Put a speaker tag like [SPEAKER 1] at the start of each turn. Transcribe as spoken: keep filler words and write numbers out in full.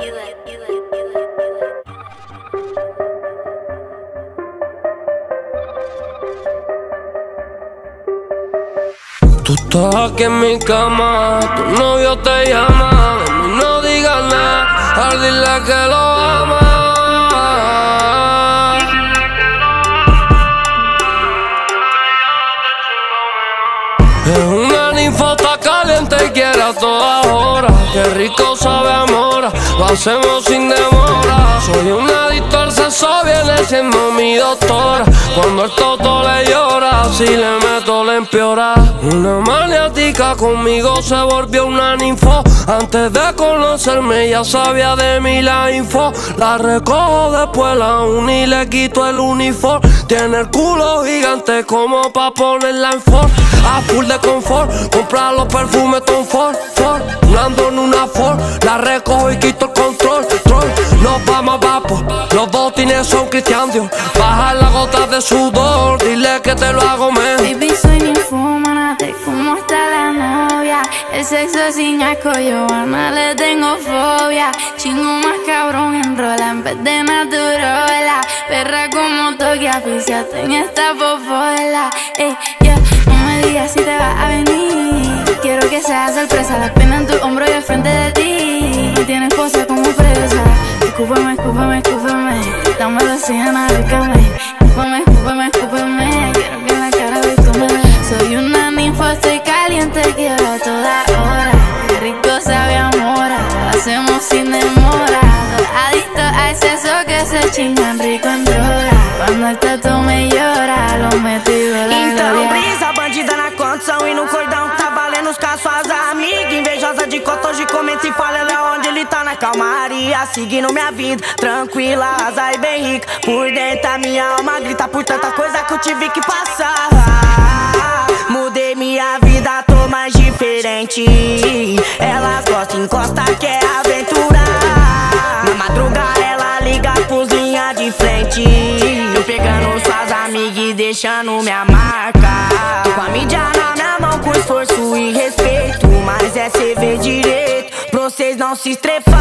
[SPEAKER 1] Tú estás aquí en mi cama, tu novio te llama, de mí no digas nada, al dile que lo ama. Es una ninfota caliente y quiere a todas horas, qué rico sabe amor, lo hacemos sin demora. Soy un adicto al sexo, viene siendo mi doctora, cuando el toto le llora, si le meto le empeora. Una maniática conmigo se volvió una ninfo, antes de conocerme ya sabía de mí la info. La recojo después la uni y le quito el uniforme, tiene el culo gigante como pa' ponerla en Ford. A full de confort, comprar los perfumes Tom Ford, Ford. Ando en una Ford, la recojo y quito el control, troll. Nos vamos abajo, los botines son Christian Dior. Baja la gota de sudor, dile que te lo hago mejor.
[SPEAKER 2] Baby, soy ninfómana, de cómo está la novia. El sexo sin asco, yo a nada le tengo fobia. Chingo más cabrón, enrola en vez de naturola. Perra como toque, aficiate en esta popola. Ey, yeah, no me digas si te vas a venir. Quiero que sea sorpresa, la pena en tu hombro y al frente de ti. Me tienes pose como presa. Escúpame, escúpame, escúpame, dame la cena, rícame. Escúpame, escúpame, escúpame, quiero que en la cara de tú me des. Soy una ninfa, estoy caliente, quiero a toda hora. Qué rico sabe amor, lo hacemos sin demora. Adicto al sexo que se chingan rico en droga. Quando el tato me llora, lo metido la
[SPEAKER 3] Então
[SPEAKER 2] gloria.
[SPEAKER 3] brisa, bandida na condição e no cordão. Tá valendo os casos, suas amigas. Invejosa de cota, hoje comenta e fala ela onde ele tá na calmaria. Seguindo minha vida, tranquila, asa e bem rica. Por dentro a minha alma grita por tanta coisa que eu tive que passar. Mudei minha vida, tô mais diferente. Elas gostam, encosta, quer aventurar. Na madrugada ela liga pros linha de frente. Eu pegando suas amigas e deixando minha marca. Tô com a mídia na minha mão com esforço e respeito, mas é cê ver direito, pra vocês não se estrepar.